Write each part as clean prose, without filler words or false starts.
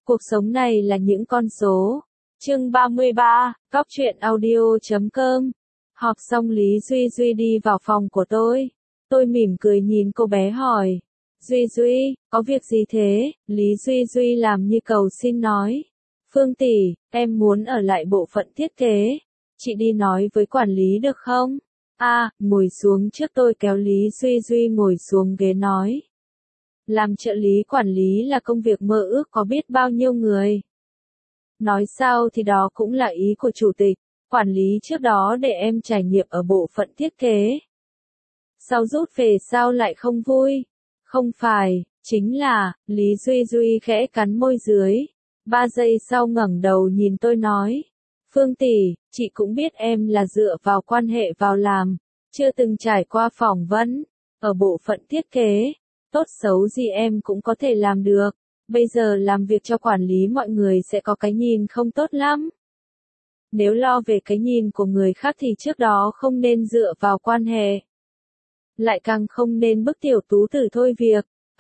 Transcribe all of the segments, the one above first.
Cuộc sống này là những con số. Chương 33, Cóc truyện audio.com. Họp xong Lý Duy Duy đi vào phòng của tôi. Tôi mỉm cười nhìn cô bé hỏi. Duy Duy, có việc gì thế? Lý Duy Duy làm như cầu xin nói. Phương tỷ, em muốn ở lại bộ phận thiết kế. Chị đi nói với quản lý được không? Ngồi xuống trước, tôi kéo Lý Duy Duy ngồi xuống ghế nói. Làm trợ lý quản lý là công việc mơ ước có biết bao nhiêu người. Nói sao thì đó cũng là ý của chủ tịch, quản lý trước đó để em trải nghiệm ở bộ phận thiết kế. Sau rút về sao lại không vui? Không phải, chính là, Lý Duy Duy khẽ cắn môi dưới. 3 giây sau ngẩng đầu nhìn tôi nói. Phương tỷ, chị cũng biết em là dựa vào quan hệ vào làm, chưa từng trải qua phỏng vấn. Ở bộ phận thiết kế, tốt xấu gì em cũng có thể làm được. Bây giờ làm việc cho quản lý mọi người sẽ có cái nhìn không tốt lắm. Nếu lo về cái nhìn của người khác thì trước đó không nên dựa vào quan hệ. Lại càng không nên bức tiểu tú tử thôi việc.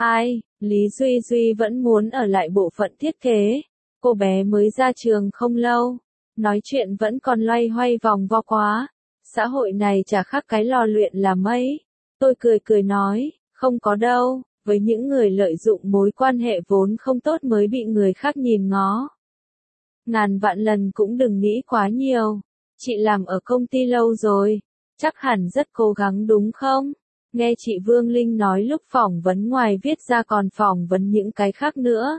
Lý Duy Duy vẫn muốn ở lại bộ phận thiết kế. Cô bé mới ra trường không lâu. Nói chuyện vẫn còn loay hoay vòng vo quá. Xã hội này chả khác cái lò luyện là mấy. Tôi cười nói, không có đâu. Với những người lợi dụng mối quan hệ vốn không tốt mới bị người khác nhìn ngó. Ngàn vạn lần cũng đừng nghĩ quá nhiều. Chị làm ở công ty lâu rồi, chắc hẳn rất cố gắng đúng không? Nghe chị Vương Linh nói lúc phỏng vấn ngoài viết ra còn phỏng vấn những cái khác nữa.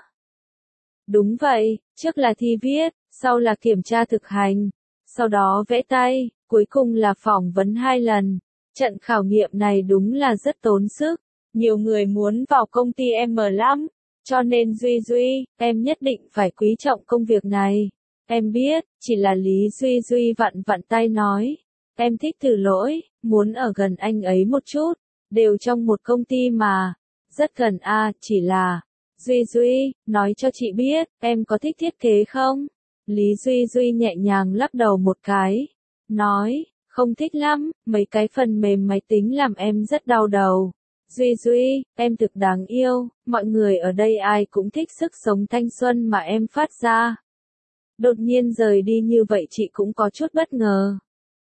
Đúng vậy, trước là thi viết, sau là kiểm tra thực hành, sau đó vẽ tay, cuối cùng là phỏng vấn 2 lần. Trận khảo nghiệm này đúng là rất tốn sức. Nhiều người muốn vào công ty em lắm, cho nên Duy Duy, em nhất định phải quý trọng công việc này. Em biết, chỉ là Lý Duy Duy vặn tay nói. Em thích Từ Lỗi, muốn ở gần anh ấy một chút, đều trong một công ty mà. Rất gần chỉ là, Duy Duy, nói cho chị biết, em có thích thiết kế không? Lý Duy Duy nhẹ nhàng lắc đầu một cái, nói, không thích lắm, mấy cái phần mềm máy tính làm em rất đau đầu. Duy Duy, em thực đáng yêu, mọi người ở đây ai cũng thích sức sống thanh xuân mà em phát ra. Đột nhiên rời đi như vậy chị cũng có chút bất ngờ.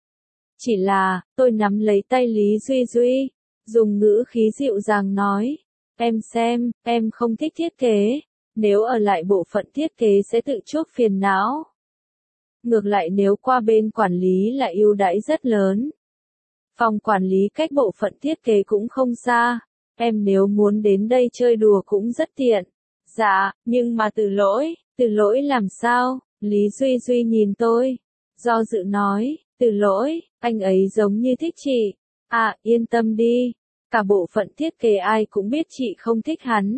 Chỉ là, tôi nắm lấy tay Lý Duy Duy, dùng ngữ khí dịu dàng nói, em xem, em không thích thiết kế, nếu ở lại bộ phận thiết kế sẽ tự chuốc phiền não. Ngược lại nếu qua bên quản lý là ưu đãi rất lớn. Phòng quản lý cách bộ phận thiết kế cũng không xa, em nếu muốn đến đây chơi đùa cũng rất tiện. Dạ, nhưng mà Từ Lỗi làm sao? Lý Duy Duy nhìn tôi, do dự nói, Từ Lỗi, anh ấy giống như thích chị. Yên tâm đi, cả bộ phận thiết kế ai cũng biết chị không thích hắn.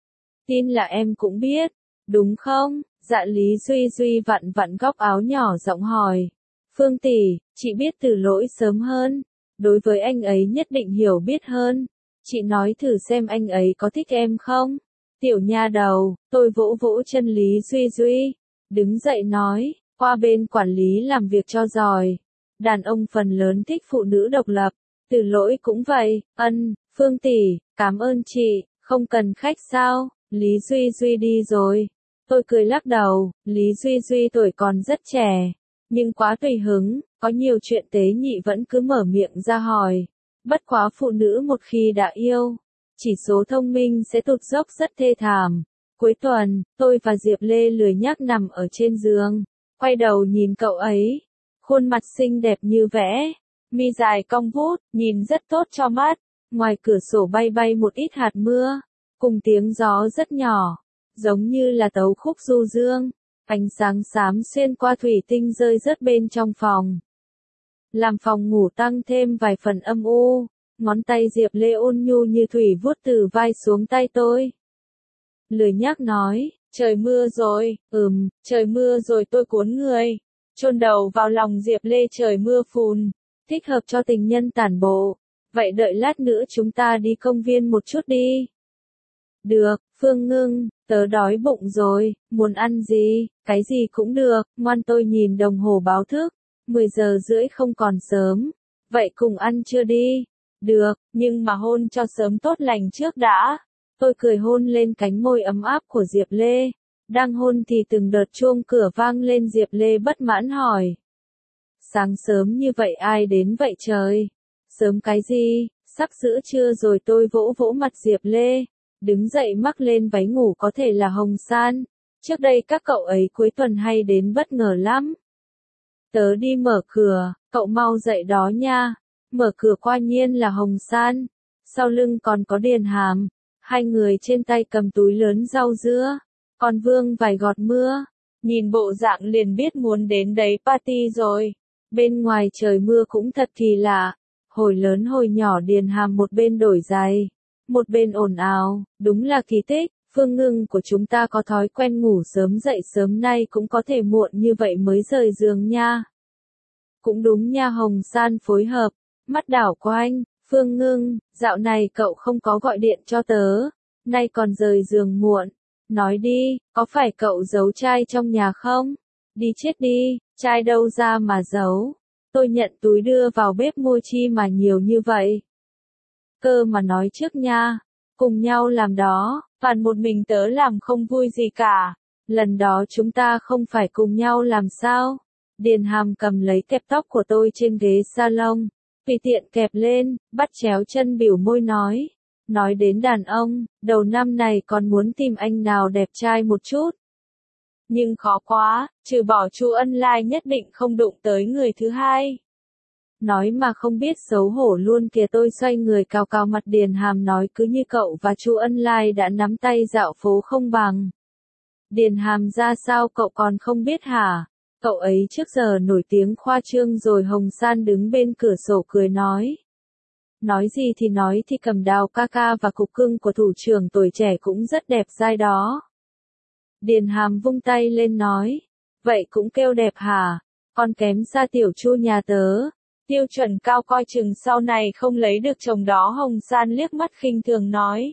Tin là em cũng biết, đúng không? Dạ Lý Duy Duy vặn góc áo nhỏ giọng hỏi. Phương tỷ, chị biết Từ Lỗi sớm hơn. Đối với anh ấy nhất định hiểu biết hơn. Chị nói thử xem anh ấy có thích em không? Tiểu nha đầu, tôi vỗ chân Lý Duy Duy. Đứng dậy nói, qua bên quản lý làm việc cho giỏi. Đàn ông phần lớn thích phụ nữ độc lập. Từ Lỗi cũng vậy, Phương tỷ, cảm ơn chị, không cần khách sao? Lý Duy Duy đi rồi. Tôi cười lắc đầu, Lý Duy Duy tuổi còn rất trẻ. Nhưng quá tùy hứng, có nhiều chuyện tế nhị vẫn cứ mở miệng ra hỏi. Bất quá phụ nữ một khi đã yêu, chỉ số thông minh sẽ tụt dốc rất thê thảm. Cuối tuần, tôi và Diệp Lê lười nhác nằm ở trên giường, quay đầu nhìn cậu ấy. Khuôn mặt xinh đẹp như vẽ, mi dài cong vút, nhìn rất tốt cho mắt. Ngoài cửa sổ bay một ít hạt mưa, cùng tiếng gió rất nhỏ, giống như là tấu khúc du dương. Ánh sáng xám xuyên qua thủy tinh rơi rớt bên trong phòng, làm phòng ngủ tăng thêm vài phần âm u. Ngón tay Diệp Lê ôn nhu như thủy vuốt từ vai xuống tay tôi. Lười nhác nói, trời mưa rồi, trời mưa rồi. Tôi cuốn người, chôn đầu vào lòng Diệp Lê. Trời mưa phùn, thích hợp cho tình nhân tản bộ. Vậy đợi lát nữa chúng ta đi công viên một chút đi. Được, Phương Ngưng, tớ đói bụng rồi, muốn ăn gì, cái gì cũng được. Ngoan. Tôi nhìn đồng hồ báo thức, 10 giờ rưỡi không còn sớm. Vậy cùng ăn trưa đi. Được, nhưng mà hôn cho sớm tốt lành trước đã. Tôi cười hôn lên cánh môi ấm áp của Diệp Lê. Đang hôn thì từng đợt chuông cửa vang lên, Diệp Lê bất mãn hỏi. Sáng sớm như vậy ai đến vậy trời? Sớm cái gì, sắp giữa trưa rồi. Tôi vỗ vỗ mặt Diệp Lê, đứng dậy mắc lên váy ngủ. Có thể là Hồng San, trước đây các cậu ấy cuối tuần hay đến bất ngờ lắm. Tớ đi mở cửa, cậu mau dậy đó nha. Mở cửa quả nhiên là Hồng San, sau lưng còn có Điền Hàm, hai người trên tay cầm túi lớn rau dưa, còn vương vài giọt mưa, nhìn bộ dạng liền biết muốn đến đấy party rồi. Bên ngoài trời mưa cũng thật kỳ lạ, hồi lớn hồi nhỏ Điền Hàm một bên đổi giày, một bên ồn ào, đúng là kỳ tích. Phương Ngưng của chúng ta có thói quen ngủ sớm dậy sớm, nay cũng có thể muộn như vậy mới rời giường nha. Cũng đúng nha. Hồng San phối hợp, mắt đảo quanh. Phương Ngưng, dạo này cậu không có gọi điện cho tớ, nay còn rời giường muộn. Nói đi, có phải cậu giấu trai trong nhà không? Đi chết đi, trai đâu ra mà giấu. Tôi nhận túi đưa vào bếp mua chi mà nhiều như vậy. Cơ mà nói trước nha, cùng nhau làm đó, phản một mình tớ làm không vui gì cả. Lần đó chúng ta không phải cùng nhau làm sao? Điền Hàm cầm lấy kẹp tóc của tôi trên ghế salon, tùy tiện kẹp lên, bắt chéo chân biểu môi nói. Nói đến đàn ông, đầu năm này còn muốn tìm anh nào đẹp trai một chút. Nhưng khó quá, trừ bỏ Chu Ân Lai nhất định không đụng tới người thứ hai. Nói mà không biết xấu hổ luôn kìa. Tôi xoay người cào cào mặt Điền Hàm nói, cứ như cậu và Chu Ân Lai đã nắm tay dạo phố không bằng. Điền Hàm ra sao cậu còn không biết hả? Cậu ấy trước giờ nổi tiếng khoa trương rồi. Hồng San đứng bên cửa sổ cười nói. Nói gì thì nói, thì Cầm Đào ca ca và cục cưng của thủ trưởng tuổi trẻ cũng rất đẹp dai đó. Điền Hàm vung tay lên nói. Vậy cũng kêu đẹp hả? Còn kém xa tiểu Chu nhà tớ. Tiêu chuẩn cao, coi chừng sau này không lấy được chồng đó. Hồng San liếc mắt khinh thường nói.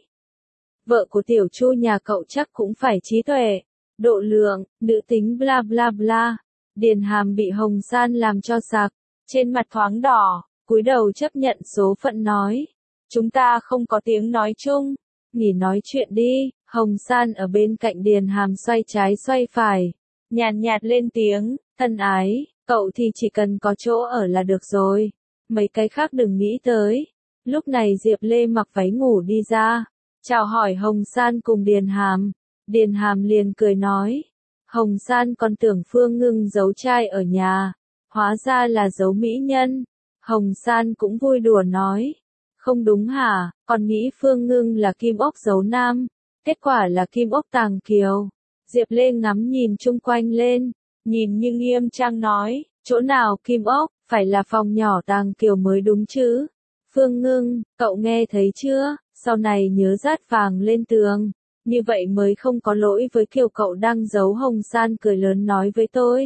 Vợ của tiểu Chu nhà cậu chắc cũng phải trí tuệ, độ lượng, nữ tính bla bla bla. Điền Hàm bị Hồng San làm cho sặc, trên mặt thoáng đỏ, cúi đầu chấp nhận số phận nói. Chúng ta không có tiếng nói chung, nghỉ nói chuyện đi. Hồng San ở bên cạnh Điền Hàm xoay trái xoay phải, nhàn nhạt lên tiếng, thân ái, cậu thì chỉ cần có chỗ ở là được rồi, mấy cái khác đừng nghĩ tới. Lúc này Diệp Lê mặc váy ngủ đi ra, chào hỏi Hồng San cùng Điền Hàm. Điền Hàm liền cười nói. Hồng San còn tưởng Phương Ngưng giấu trai ở nhà, hóa ra là giấu mỹ nhân. Hồng San cũng vui đùa nói. Không đúng hả, còn nghĩ Phương Ngưng là kim ốc giấu nam, kết quả là kim ốc tàng kiều. Diệp Lê ngắm nhìn chung quanh lên, nhìn nhưng nghiêm trang nói, chỗ nào kim ốc, phải là phòng nhỏ tàng kiều mới đúng chứ. Phương Ngưng, cậu nghe thấy chưa, sau này nhớ dát vàng lên tường, như vậy mới không có lỗi với Kiều cậu đang giấu. Hồng San cười lớn nói với tôi.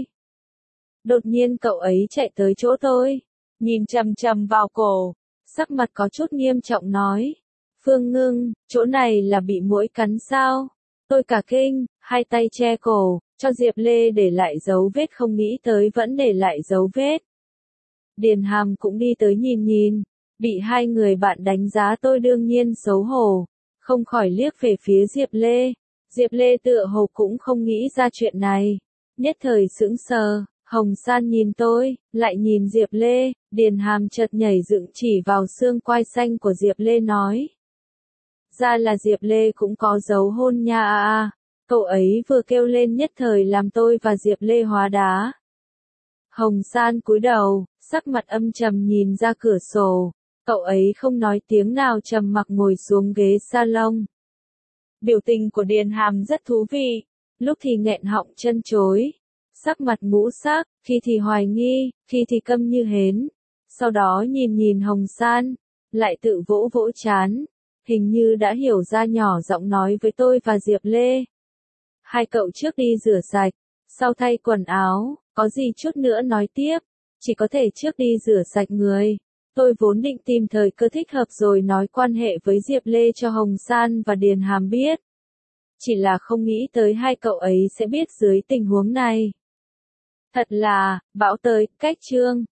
Đột nhiên cậu ấy chạy tới chỗ tôi, nhìn chằm chằm vào cổ, sắc mặt có chút nghiêm trọng nói. Phương Ngưng, chỗ này là bị muỗi cắn sao? Tôi cả kinh, hai tay che cổ, cho Diệp Lê để lại dấu vết, không nghĩ tới vẫn để lại dấu vết. Điền Hàm cũng đi tới nhìn nhìn, bị hai người bạn đánh giá tôi đương nhiên xấu hổ, không khỏi liếc về phía Diệp Lê. Diệp Lê tựa hồ cũng không nghĩ ra chuyện này, nhất thời sững sờ. Hồng San nhìn tôi, lại nhìn Diệp Lê, Điền Hàm chợt nhảy dựng chỉ vào xương quai xanh của Diệp Lê nói. Ra là Diệp Lê cũng có dấu hôn nha à. Cậu ấy vừa kêu lên nhất thời làm tôi và Diệp Lê hóa đá. Hồng San cúi đầu, sắc mặt âm trầm nhìn ra cửa sổ. Cậu ấy không nói tiếng nào, trầm mặc ngồi xuống ghế salon. Biểu tình của Điền Hàm rất thú vị, lúc thì nghẹn họng chân chối, sắc mặt ngũ sắc, khi thì hoài nghi, khi thì câm như hến. Sau đó nhìn nhìn Hồng San, lại tự vỗ vỗ trán, hình như đã hiểu ra, nhỏ giọng nói với tôi và Diệp Lê. Hai cậu trước đi rửa sạch, sau thay quần áo, có gì chút nữa nói tiếp, chỉ có thể trước đi rửa sạch người. Tôi vốn định tìm thời cơ thích hợp rồi nói quan hệ với Diệp Lê cho Hồng San và Điền Hàm biết. Chỉ là không nghĩ tới hai cậu ấy sẽ biết dưới tình huống này. Thật là, bão tới, cách chương.